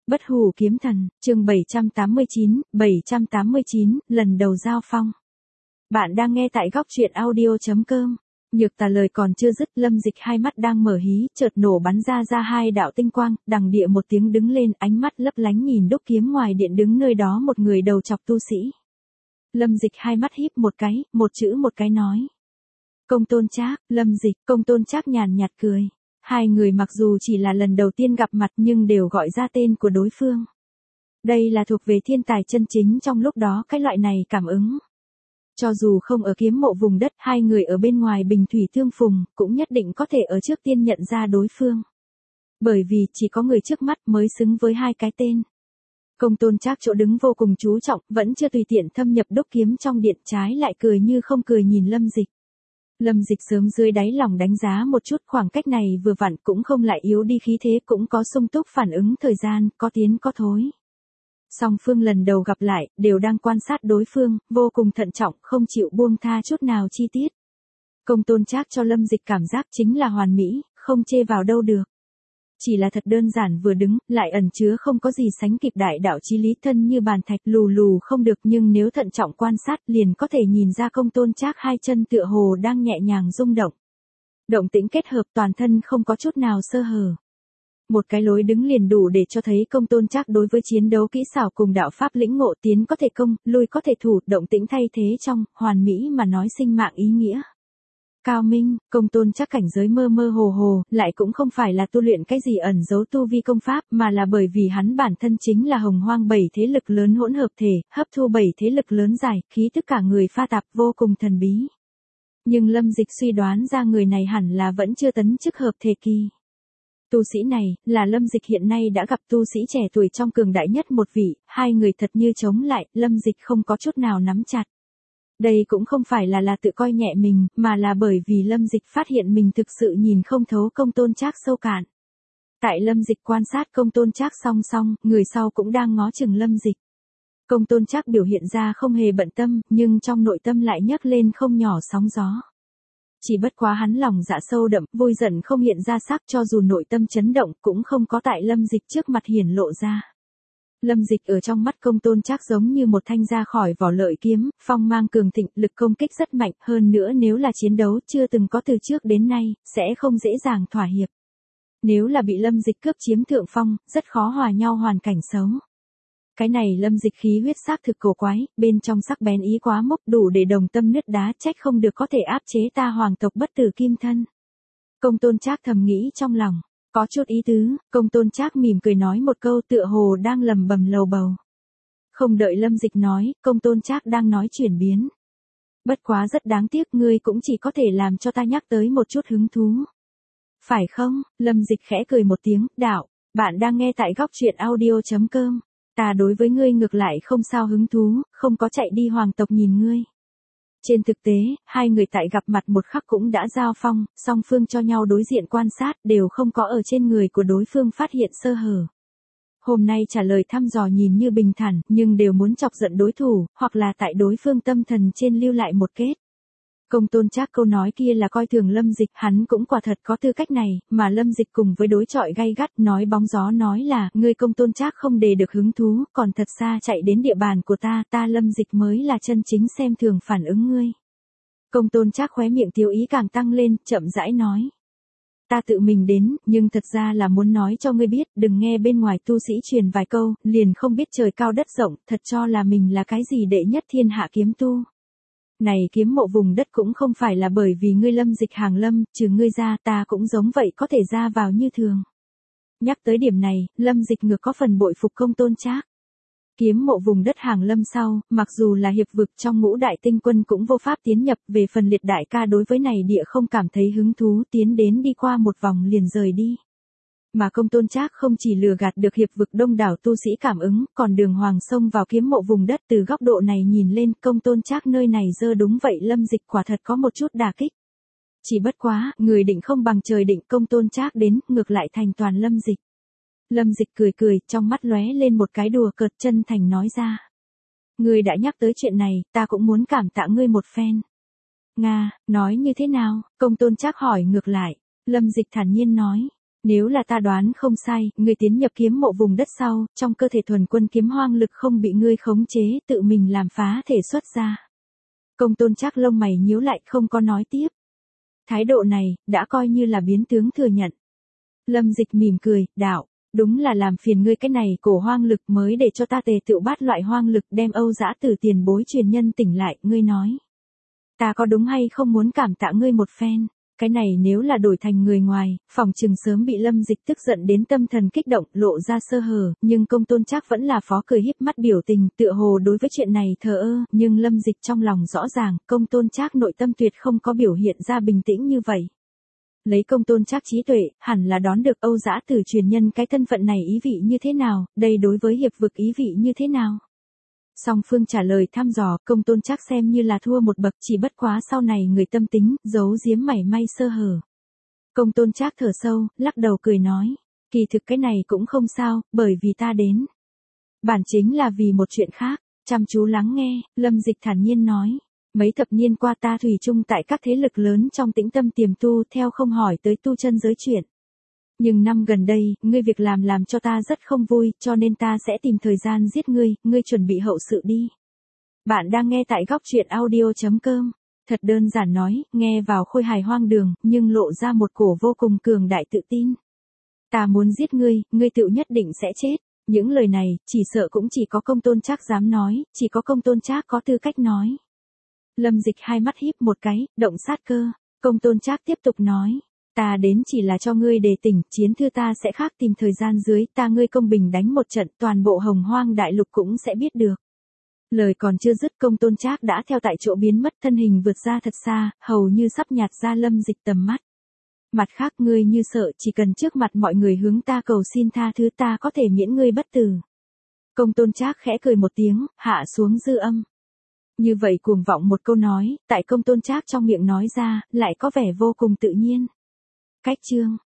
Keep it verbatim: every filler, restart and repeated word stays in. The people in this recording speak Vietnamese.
Bất hủ kiếm thần, chương bảy trăm tám mươi chín, bảy trăm tám mươi chín, lần đầu giao phong. Bạn đang nghe tại góc truyện audio chấm com. Nhược Tà lời còn chưa dứt, Lâm Dịch hai mắt đang mở hí, chợt nổ bắn ra ra hai đạo tinh quang, đằng địa một tiếng đứng lên, ánh mắt lấp lánh nhìn đúc kiếm ngoài điện đứng nơi đó một người đầu chọc tu sĩ. Lâm Dịch hai mắt híp một cái, một chữ một cái nói. Công Tôn Trác. Lâm Dịch, Công Tôn Trác nhàn nhạt cười. Hai người mặc dù chỉ là lần đầu tiên gặp mặt nhưng đều gọi ra tên của đối phương. Đây là thuộc về thiên tài chân chính trong lúc đó cái loại này cảm ứng. Cho dù không ở kiếm mộ vùng đất, hai người ở bên ngoài bình thủy tương phùng, cũng nhất định có thể ở trước tiên nhận ra đối phương. Bởi vì chỉ có người trước mắt mới xứng với hai cái tên. Công Tôn Trác chỗ đứng vô cùng chú trọng, vẫn chưa tùy tiện thâm nhập đúc kiếm trong điện, trái lại cười như không cười nhìn Lâm Dịch. Lâm Dịch sớm dưới đáy lòng đánh giá một chút, khoảng cách này vừa vặn, cũng không lại yếu đi khí thế, cũng có sung túc phản ứng thời gian, có tiến có thối. Song phương lần đầu gặp lại, đều đang quan sát đối phương, vô cùng thận trọng, không chịu buông tha chút nào chi tiết. Công Tôn Trác cho Lâm Dịch cảm giác chính là hoàn mỹ, không chê vào đâu được. Chỉ là thật đơn giản vừa đứng, lại ẩn chứa không có gì sánh kịp đại đạo chí lý, thân như bàn thạch, lù lù không được, nhưng nếu thận trọng quan sát liền có thể nhìn ra Công Tôn Trác hai chân tựa hồ đang nhẹ nhàng rung động. Động tĩnh kết hợp, toàn thân không có chút nào sơ hở. Một cái lối đứng liền đủ để cho thấy Công Tôn Trác đối với chiến đấu kỹ xảo cùng đạo pháp lĩnh ngộ, tiến có thể công, lui có thể thủ, động tĩnh thay thế trong, hoàn mỹ mà nói sinh mạng ý nghĩa. Cao minh. Công Tôn Trác cảnh giới mơ mơ hồ hồ, lại cũng không phải là tu luyện cái gì ẩn giấu tu vi công pháp, mà là bởi vì hắn bản thân chính là hồng hoang bảy thế lực lớn hỗn hợp thể, hấp thu bảy thế lực lớn giải, khí tức cả người pha tạp vô cùng thần bí. Nhưng Lâm Dịch suy đoán ra người này hẳn là vẫn chưa tấn chức hợp thể kỳ. Tu sĩ này, là Lâm Dịch hiện nay đã gặp tu sĩ trẻ tuổi trong cường đại nhất một vị, hai người thật như chống lại, Lâm Dịch không có chút nào nắm chặt. Đây cũng không phải là là tự coi nhẹ mình, mà là bởi vì Lâm Dịch phát hiện mình thực sự nhìn không thấu Công Tôn Trác sâu cạn. Tại Lâm Dịch quan sát Công Tôn Trác song song, người sau cũng đang ngó chừng Lâm Dịch. Công Tôn Trác biểu hiện ra không hề bận tâm, nhưng trong nội tâm lại nhấc lên không nhỏ sóng gió. Chỉ bất quá hắn lòng dạ sâu đậm, vui giận không hiện ra sắc, cho dù nội tâm chấn động cũng không có tại Lâm Dịch trước mặt hiển lộ ra. Lâm Dịch ở trong mắt Công Tôn Trác giống như một thanh ra khỏi vỏ lợi kiếm, phong mang cường thịnh, lực công kích rất mạnh, hơn nữa nếu là chiến đấu chưa từng có từ trước đến nay, sẽ không dễ dàng thỏa hiệp. Nếu là bị Lâm Dịch cướp chiếm thượng phong, rất khó hòa nhau hoàn cảnh xấu. Cái này Lâm Dịch khí huyết xác thực cổ quái, bên trong sắc bén ý quá mốc, đủ để đồng tâm nứt đá, trách không được có thể áp chế ta hoàng tộc bất tử kim thân. Công Tôn Trác thầm nghĩ trong lòng. Có chút ý tứ. Công Tôn Trác mỉm cười nói một câu, tựa hồ đang lầm bầm lầu bầu. Không đợi Lâm Dịch nói, Công Tôn Trác đang nói chuyển biến. Bất quá rất đáng tiếc, ngươi cũng chỉ có thể làm cho ta nhắc tới một chút hứng thú. Phải không? Lâm Dịch khẽ cười một tiếng, đạo, bạn đang nghe tại góc truyện audio chấm com. Ta đối với ngươi ngược lại không sao hứng thú, không có chạy đi hoàng tộc nhìn ngươi. Trên thực tế, hai người tại gặp mặt một khắc cũng đã giao phong, song phương cho nhau đối diện quan sát, đều không có ở trên người của đối phương phát hiện sơ hở. Hôm nay trả lời thăm dò nhìn như bình thản, nhưng đều muốn chọc giận đối thủ, hoặc là tại đối phương tâm thần trên lưu lại một kết. Công Tôn Trác câu nói kia là coi thường Lâm Dịch, hắn cũng quả thật có tư cách này, mà Lâm Dịch cùng với đối chọi gay gắt, nói bóng gió nói là, ngươi Công Tôn Trác không đề được hứng thú, còn thật xa chạy đến địa bàn của ta, ta Lâm Dịch mới là chân chính xem thường phản ứng ngươi. Công Tôn Trác khóe miệng tiêu ý càng tăng lên, chậm rãi nói. Ta tự mình đến, nhưng thật ra là muốn nói cho ngươi biết, đừng nghe bên ngoài tu sĩ truyền vài câu, liền không biết trời cao đất rộng, thật cho là mình là cái gì đệ nhất thiên hạ kiếm tu. Này kiếm mộ vùng đất cũng không phải là bởi vì ngươi Lâm Dịch hàng lâm, trừ ngươi ra ta cũng giống vậy có thể ra vào như thường. Nhắc tới điểm này, Lâm Dịch ngược có phần bội phục Công Tôn Trác. Kiếm mộ vùng đất hàng lâm sau, mặc dù là hiệp vực trong ngũ đại tinh quân cũng vô pháp tiến nhập, về phần liệt đại ca đối với này địa không cảm thấy hứng thú, tiến đến đi qua một vòng liền rời đi. Mà Công Tôn Trác không chỉ lừa gạt được hiệp vực đông đảo tu sĩ cảm ứng, còn đường hoàng xông vào kiếm mộ vùng đất, từ góc độ này nhìn lên, Công Tôn Trác nơi này dơ đúng vậy Lâm Dịch quả thật có một chút đả kích. Chỉ bất quá, người định không bằng trời định, Công Tôn Trác đến, ngược lại thành toàn Lâm Dịch. Lâm Dịch cười cười, trong mắt lóe lên một cái đùa cợt, chân thành nói ra. Ngươi đã nhắc tới chuyện này, ta cũng muốn cảm tạ ngươi một phen. Nga, nói như thế nào? Công Tôn Trác hỏi ngược lại. Lâm Dịch thản nhiên nói. Nếu là ta đoán không sai, ngươi tiến nhập kiếm mộ vùng đất sau, trong cơ thể thuần quân kiếm hoang lực không bị ngươi khống chế, tự mình làm phá thể xuất ra. Công Tôn Trác lông mày nhíu lại không có nói tiếp. Thái độ này, đã coi như là biến tướng thừa nhận. Lâm Dịch mỉm cười, đạo, đúng là làm phiền ngươi cái này cổ hoang lực mới để cho ta tề tựu bát loại hoang lực đem Âu Dã Tử tiền bối truyền nhân tỉnh lại, ngươi nói. Ta có đúng hay không muốn cảm tạ ngươi một phen, cái này nếu là đổi thành người ngoài, phòng chừng sớm bị Lâm Dịch tức giận đến tâm thần kích động, lộ ra sơ hở, nhưng Công Tôn Trác vẫn là phó cười híp mắt biểu tình, tựa hồ đối với chuyện này thờ ơ, nhưng Lâm Dịch trong lòng rõ ràng, Công Tôn Trác nội tâm tuyệt không có biểu hiện ra bình tĩnh như vậy. Lấy Công Tôn Trác trí tuệ, hẳn là đón được Âu Dã Tử truyền nhân cái thân phận này ý vị như thế nào, đây đối với hiệp vực ý vị như thế nào. Song phương trả lời thăm dò, Công Tôn Trác xem như là thua một bậc, chỉ bất quá sau này người tâm tính, giấu giếm mảy may sơ hở. Công Tôn Trác thở sâu, lắc đầu cười nói, kỳ thực cái này cũng không sao, bởi vì ta đến. Bản chính là vì một chuyện khác, chăm chú lắng nghe, Lâm Dịch thản nhiên nói. Mấy thập niên qua ta thủy chung tại các thế lực lớn trong tĩnh tâm tiềm tu theo không hỏi tới tu chân giới chuyện. Nhưng năm gần đây, ngươi việc làm làm cho ta rất không vui, cho nên ta sẽ tìm thời gian giết ngươi, ngươi chuẩn bị hậu sự đi. Bạn đang nghe tại góc truyện audio chấm com. Thật đơn giản nói, nghe vào khôi hài hoang đường, nhưng lộ ra một cổ vô cùng cường đại tự tin. Ta muốn giết ngươi, ngươi tựu nhất định sẽ chết. Những lời này, chỉ sợ cũng chỉ có Công Tôn Trác dám nói, chỉ có Công Tôn Trác có tư cách nói. Lâm Dịch hai mắt híp một cái, động sát cơ. Công Tôn Trác tiếp tục nói. Ta đến chỉ là cho ngươi đề tỉnh, chiến thư ta sẽ khác tìm thời gian dưới, ta ngươi công bình đánh một trận, toàn bộ Hồng Hoang đại lục cũng sẽ biết được. Lời còn chưa dứt, Công Tôn Trác đã theo tại chỗ biến mất, thân hình vượt ra thật xa, hầu như sắp nhạt ra Lâm Dịch tầm mắt. Mặt khác ngươi như sợ, chỉ cần trước mặt mọi người hướng ta cầu xin tha thứ, ta có thể miễn ngươi bất tử. Công Tôn Trác khẽ cười một tiếng, hạ xuống dư âm. Như vậy cuồng vọng một câu nói, tại Công Tôn Trác trong miệng nói ra, lại có vẻ vô cùng tự nhiên. Cách chương